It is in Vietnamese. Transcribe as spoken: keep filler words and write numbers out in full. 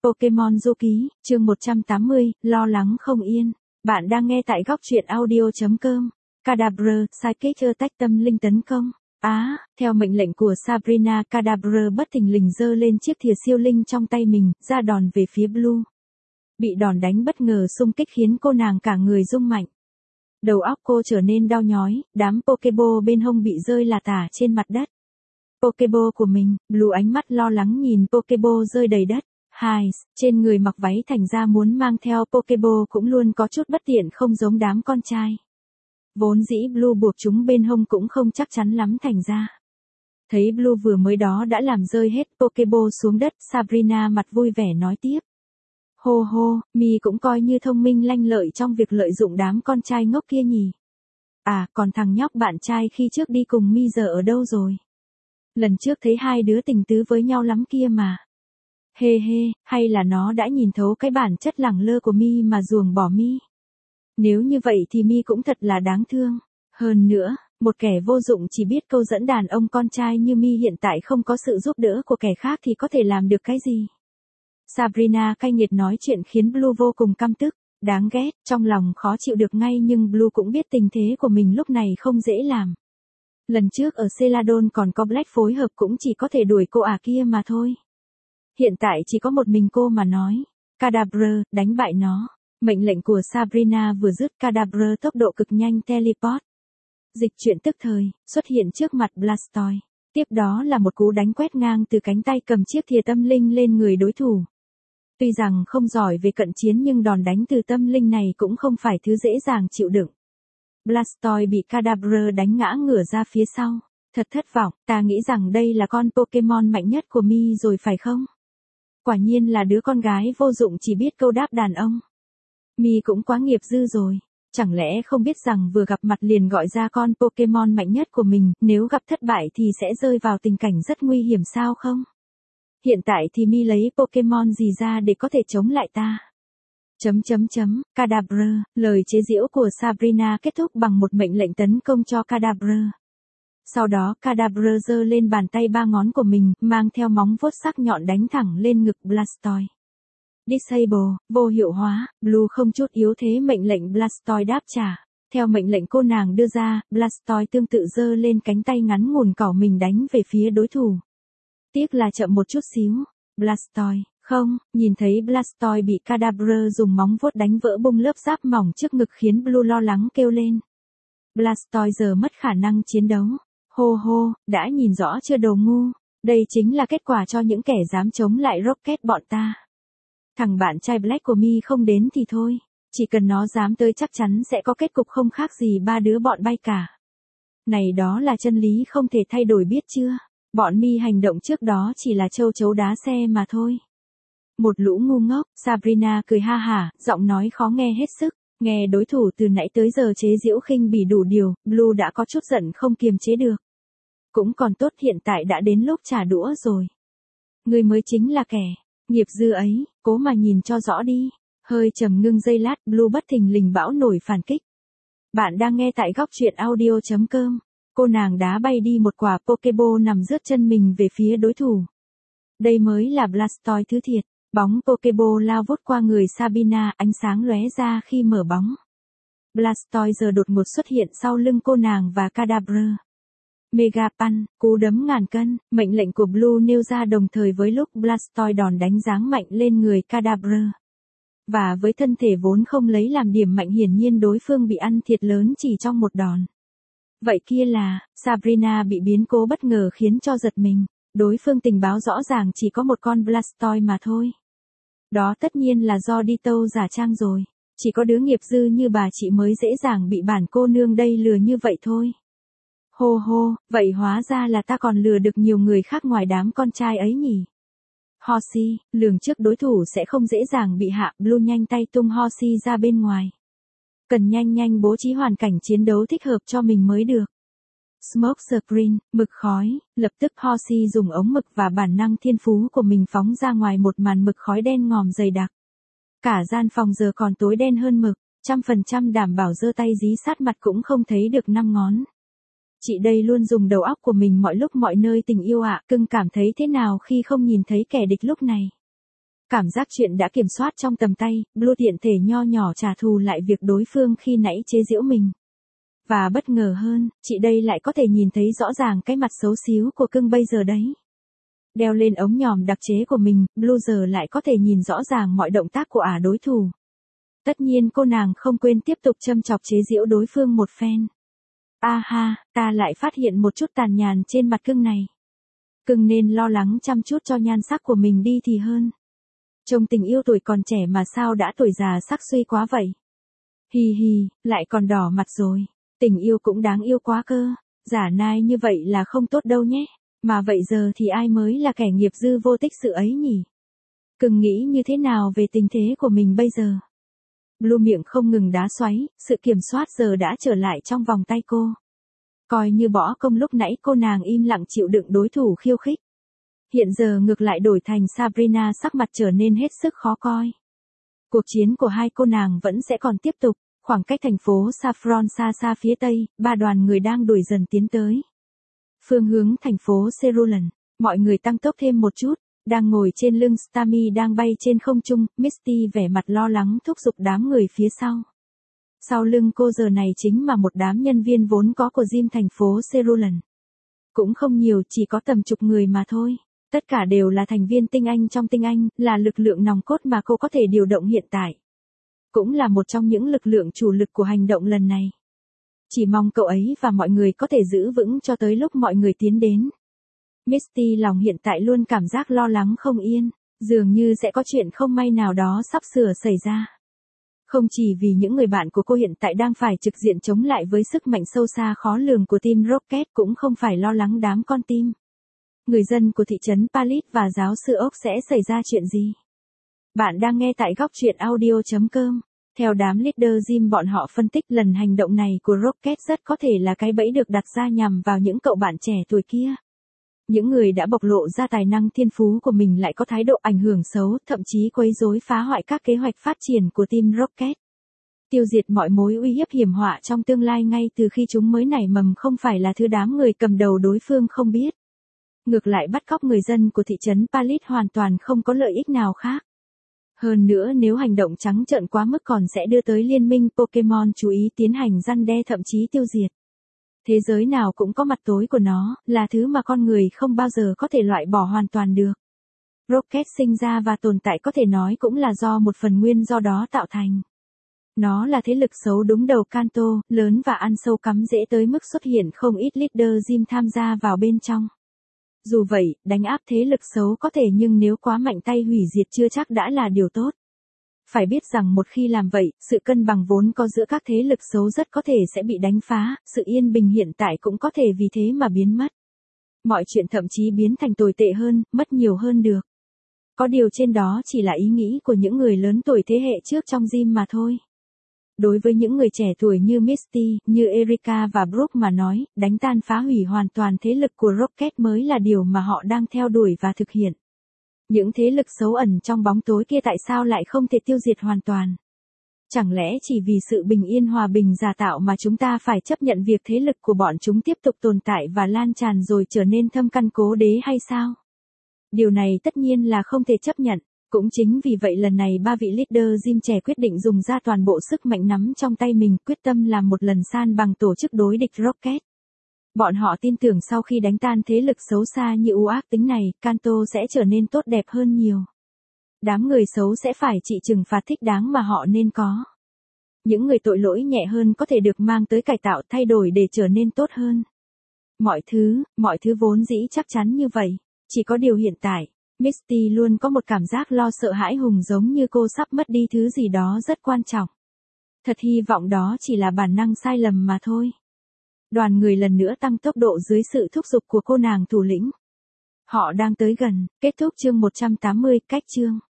Pokemon Du Ký, chương một trăm tám mươi, lo lắng không yên. Bạn đang nghe tại góc truyện audio.com. Kadabra, Psychic Attack tâm linh tấn công. Á, à, theo mệnh lệnh của Sabrina, Kadabra bất thình lình giơ lên chiếc thìa siêu linh trong tay mình, ra đòn về phía Blue. Bị đòn đánh bất ngờ xung kích khiến cô nàng cả người rung mạnh. Đầu óc cô trở nên đau nhói, đám Pokeball bên hông bị rơi lả tả trên mặt đất. Pokeball của mình, Blue ánh mắt lo lắng nhìn Pokeball rơi đầy đất. Hai, trên người mặc váy thành ra muốn mang theo Pokeball cũng luôn có chút bất tiện không giống đám con trai. Vốn dĩ Blue buộc chúng bên hông cũng không chắc chắn lắm thành ra. Thấy Blue vừa mới đó đã làm rơi hết Pokeball xuống đất, Sabrina mặt vui vẻ nói tiếp. Hô hô, Mi cũng coi như thông minh lanh lợi trong việc lợi dụng đám con trai ngốc kia nhỉ. À, còn thằng nhóc bạn trai khi trước đi cùng Mi giờ ở đâu rồi? Lần trước thấy hai đứa tình tứ với nhau lắm kia mà. Hê hê, hay là nó đã nhìn thấu cái bản chất lẳng lơ của Mi mà ruồng bỏ Mi. Nếu như vậy thì Mi cũng thật là đáng thương. Hơn nữa, một kẻ vô dụng chỉ biết câu dẫn đàn ông con trai như Mi hiện tại không có sự giúp đỡ của kẻ khác thì có thể làm được cái gì? Sabrina cay nghiệt nói chuyện khiến Blue vô cùng căm tức, đáng ghét, trong lòng khó chịu được ngay nhưng Blue cũng biết tình thế của mình lúc này không dễ làm. Lần trước ở Celadon còn có Black phối hợp cũng chỉ có thể đuổi cô ả kia mà thôi. Hiện tại chỉ có một mình cô mà nói. Kadabra, đánh bại nó. Mệnh lệnh của Sabrina vừa dứt, Kadabra tốc độ cực nhanh teleport. Dịch chuyển tức thời, xuất hiện trước mặt Blastoise. Tiếp đó là một cú đánh quét ngang từ cánh tay cầm chiếc thìa tâm linh lên người đối thủ. Tuy rằng không giỏi về cận chiến nhưng đòn đánh từ tâm linh này cũng không phải thứ dễ dàng chịu đựng. Blastoise bị Kadabra đánh ngã ngửa ra phía sau. Thật thất vọng, ta nghĩ rằng đây là con Pokemon mạnh nhất của Mi rồi phải không? Quả nhiên là đứa con gái vô dụng chỉ biết câu đáp đàn ông. Mi cũng quá nghiệp dư rồi. Chẳng lẽ không biết rằng vừa gặp mặt liền gọi ra con Pokemon mạnh nhất của mình, nếu gặp thất bại thì sẽ rơi vào tình cảnh rất nguy hiểm sao không? Hiện tại thì Mi lấy Pokemon gì ra để có thể chống lại ta? Chấm chấm chấm, Kadabra, lời chế giễu của Sabrina kết thúc bằng một mệnh lệnh tấn công cho Kadabra. Sau đó Kadabra giơ lên bàn tay ba ngón của mình, mang theo móng vuốt sắc nhọn đánh thẳng lên ngực Blastoise. Disable, vô hiệu hóa, Blue không chút yếu thế mệnh lệnh Blastoise đáp trả. Theo mệnh lệnh cô nàng đưa ra, Blastoise tương tự giơ lên cánh tay ngắn ngủn cỏ mình đánh về phía đối thủ. Tiếc là chậm một chút xíu. Blastoise, không, nhìn thấy Blastoise bị Kadabra dùng móng vuốt đánh vỡ bung lớp giáp mỏng trước ngực khiến Blue lo lắng kêu lên. Blastoise giờ mất khả năng chiến đấu. Hô hô, đã nhìn rõ chưa đồ ngu, đây chính là kết quả cho những kẻ dám chống lại Rocket bọn ta. Thằng bạn trai Black của Mi không đến thì thôi, chỉ cần nó dám tới chắc chắn sẽ có kết cục không khác gì ba đứa bọn bay cả. Này đó là chân lý không thể thay đổi biết chưa, bọn Mi hành động trước đó chỉ là châu chấu đá xe mà thôi. Một lũ ngu ngốc, Sabrina cười ha hả, giọng nói khó nghe hết sức. Nghe đối thủ từ nãy tới giờ chế giễu khinh bỉ đủ điều, Blue đã có chút giận không kiềm chế được. Cũng còn tốt hiện tại đã đến lúc trả đũa rồi. Người mới chính là kẻ nghiệp dư ấy, cố mà nhìn cho rõ đi. Hơi trầm ngưng giây lát, Blue bất thình lình bão nổi phản kích. Bạn đang nghe tại góc truyện audio.com. Cô nàng đá bay đi một quả Pokeball nằm rớt chân mình về phía đối thủ. Đây mới là Blastoise thứ thiệt. Bóng Pokeball lao vút qua người Sabrina, ánh sáng lóe ra khi mở bóng. Blastoise giờ đột ngột xuất hiện sau lưng cô nàng và Kadabra. Mega Punch, cú đấm ngàn cân, mệnh lệnh của Blue nêu ra đồng thời với lúc Blastoise đòn đánh giáng mạnh lên người Kadabra. Và với thân thể vốn không lấy làm điểm mạnh hiển nhiên đối phương bị ăn thiệt lớn chỉ trong một đòn. Vậy kia là, Sabrina bị biến cố bất ngờ khiến cho giật mình. Đối phương tình báo rõ ràng chỉ có một con Blastoise mà thôi. Đó tất nhiên là do đi tâu giả trang rồi. Chỉ có đứa nghiệp dư như bà chị mới dễ dàng bị bản cô nương đây lừa như vậy thôi. Hô hô, vậy hóa ra là ta còn lừa được nhiều người khác ngoài đám con trai ấy nhỉ. Horsey, lường trước đối thủ sẽ không dễ dàng bị hạ, Blue nhanh tay tung Horsey ra bên ngoài. Cần nhanh nhanh bố trí hoàn cảnh chiến đấu thích hợp cho mình mới được. Smoke screen, mực khói, lập tức Horsey dùng ống mực và bản năng thiên phú của mình phóng ra ngoài một màn mực khói đen ngòm dày đặc. Cả gian phòng giờ còn tối đen hơn mực, trăm phần trăm đảm bảo giơ tay dí sát mặt cũng không thấy được năm ngón. Chị đây luôn dùng đầu óc của mình mọi lúc mọi nơi tình yêu ạ, cưng cảm thấy thế nào khi không nhìn thấy kẻ địch lúc này? Cảm giác chuyện đã kiểm soát trong tầm tay, Blue tiện thể nho nhỏ trả thù lại việc đối phương khi nãy chế giễu mình. Và bất ngờ hơn, chị đây lại có thể nhìn thấy rõ ràng cái mặt xấu xíu của cưng bây giờ đấy. Đeo lên ống nhòm đặc chế của mình, Blue giờ lại có thể nhìn rõ ràng mọi động tác của ả đối thủ. Tất nhiên cô nàng không quên tiếp tục châm chọc chế giễu đối phương một phen. A ha, ta lại phát hiện một chút tàn nhàn trên mặt cưng này. Cưng nên lo lắng chăm chút cho nhan sắc của mình đi thì hơn. Trông tình yêu tuổi còn trẻ mà sao đã tuổi già sắc suy quá vậy. Hì hì, lại còn đỏ mặt rồi. Tình yêu cũng đáng yêu quá cơ. Giả nai như vậy là không tốt đâu nhé. Mà vậy giờ thì ai mới là kẻ nghiệp dư vô tích sự ấy nhỉ? Cưng nghĩ như thế nào về tình thế của mình bây giờ? Blue miệng không ngừng đá xoáy, sự kiểm soát giờ đã trở lại trong vòng tay cô. Coi như bỏ công lúc nãy cô nàng im lặng chịu đựng đối thủ khiêu khích. Hiện giờ ngược lại đổi thành Sabrina sắc mặt trở nên hết sức khó coi. Cuộc chiến của hai cô nàng vẫn sẽ còn tiếp tục, khoảng cách thành phố Saffron xa xa phía tây, ba đoàn người đang đuổi dần tiến tới. Phương hướng thành phố Cerulean, mọi người tăng tốc thêm một chút, đang ngồi trên lưng Stamy đang bay trên không trung, Misty vẻ mặt lo lắng thúc giục đám người phía sau. Sau lưng cô giờ này chính là một đám nhân viên vốn có của gym thành phố Cerulean. Cũng không nhiều, chỉ có tầm chục người mà thôi. Tất cả đều là thành viên tinh anh trong tinh anh, là lực lượng nòng cốt mà cô có thể điều động hiện tại. Cũng là một trong những lực lượng chủ lực của hành động lần này. Chỉ mong cậu ấy và mọi người có thể giữ vững cho tới lúc mọi người tiến đến. Misty lòng hiện tại luôn cảm giác lo lắng không yên, dường như sẽ có chuyện không may nào đó sắp sửa xảy ra. Không chỉ vì những người bạn của cô hiện tại đang phải trực diện chống lại với sức mạnh sâu xa khó lường của team Rocket, cũng không phải lo lắng đám con team. Người dân của thị trấn Palit và giáo sư Oak sẽ xảy ra chuyện gì? Bạn đang nghe tại góc truyện audio chấm com. Theo đám leader gym bọn họ phân tích, lần hành động này của Rocket rất có thể là cái bẫy được đặt ra nhằm vào những cậu bạn trẻ tuổi kia. Những người đã bộc lộ ra tài năng thiên phú của mình lại có thái độ ảnh hưởng xấu, thậm chí quấy rối phá hoại các kế hoạch phát triển của team Rocket. Tiêu diệt mọi mối uy hiếp hiểm họa trong tương lai ngay từ khi chúng mới nảy mầm không phải là thứ đám người cầm đầu đối phương không biết. Ngược lại bắt cóc người dân của thị trấn Palit hoàn toàn không có lợi ích nào khác. Hơn nữa nếu hành động trắng trợn quá mức còn sẽ đưa tới liên minh Pokemon chú ý tiến hành răn đe thậm chí tiêu diệt. Thế giới nào cũng có mặt tối của nó, là thứ mà con người không bao giờ có thể loại bỏ hoàn toàn được. Rocket sinh ra và tồn tại có thể nói cũng là do một phần nguyên do đó tạo thành. Nó là thế lực xấu đúng đầu Kanto, lớn và ăn sâu cắm rễ tới mức xuất hiện không ít leader gym tham gia vào bên trong. Dù vậy, đánh áp thế lực xấu có thể nhưng nếu quá mạnh tay hủy diệt chưa chắc đã là điều tốt. Phải biết rằng một khi làm vậy, sự cân bằng vốn có giữa các thế lực xấu rất có thể sẽ bị đánh phá, sự yên bình hiện tại cũng có thể vì thế mà biến mất. Mọi chuyện thậm chí biến thành tồi tệ hơn, mất nhiều hơn được. Có điều trên đó chỉ là ý nghĩ của những người lớn tuổi thế hệ trước trong gym mà thôi. Đối với những người trẻ tuổi như Misty, như Erika và Brooke mà nói, đánh tan phá hủy hoàn toàn thế lực của Rocket mới là điều mà họ đang theo đuổi và thực hiện. Những thế lực xấu ẩn trong bóng tối kia tại sao lại không thể tiêu diệt hoàn toàn? Chẳng lẽ chỉ vì sự bình yên hòa bình giả tạo mà chúng ta phải chấp nhận việc thế lực của bọn chúng tiếp tục tồn tại và lan tràn rồi trở nên thâm căn cố đế hay sao? Điều này tất nhiên là không thể chấp nhận. Cũng chính vì vậy lần này ba vị leader gym trẻ quyết định dùng ra toàn bộ sức mạnh nắm trong tay mình, quyết tâm làm một lần san bằng tổ chức đối địch Rocket. Bọn họ tin tưởng sau khi đánh tan thế lực xấu xa như u ác tính này, Kanto sẽ trở nên tốt đẹp hơn nhiều. Đám người xấu sẽ phải chịu trừng phạt thích đáng mà họ nên có. Những người tội lỗi nhẹ hơn có thể được mang tới cải tạo thay đổi để trở nên tốt hơn. Mọi thứ, mọi thứ vốn dĩ chắc chắn như vậy, chỉ có điều hiện tại. Misty luôn có một cảm giác lo sợ hãi hùng giống như cô sắp mất đi thứ gì đó rất quan trọng. Thật hy vọng đó chỉ là bản năng sai lầm mà thôi. Đoàn người lần nữa tăng tốc độ dưới sự thúc giục của cô nàng thủ lĩnh. Họ đang tới gần, kết thúc chương một trăm tám mươi, cách chương.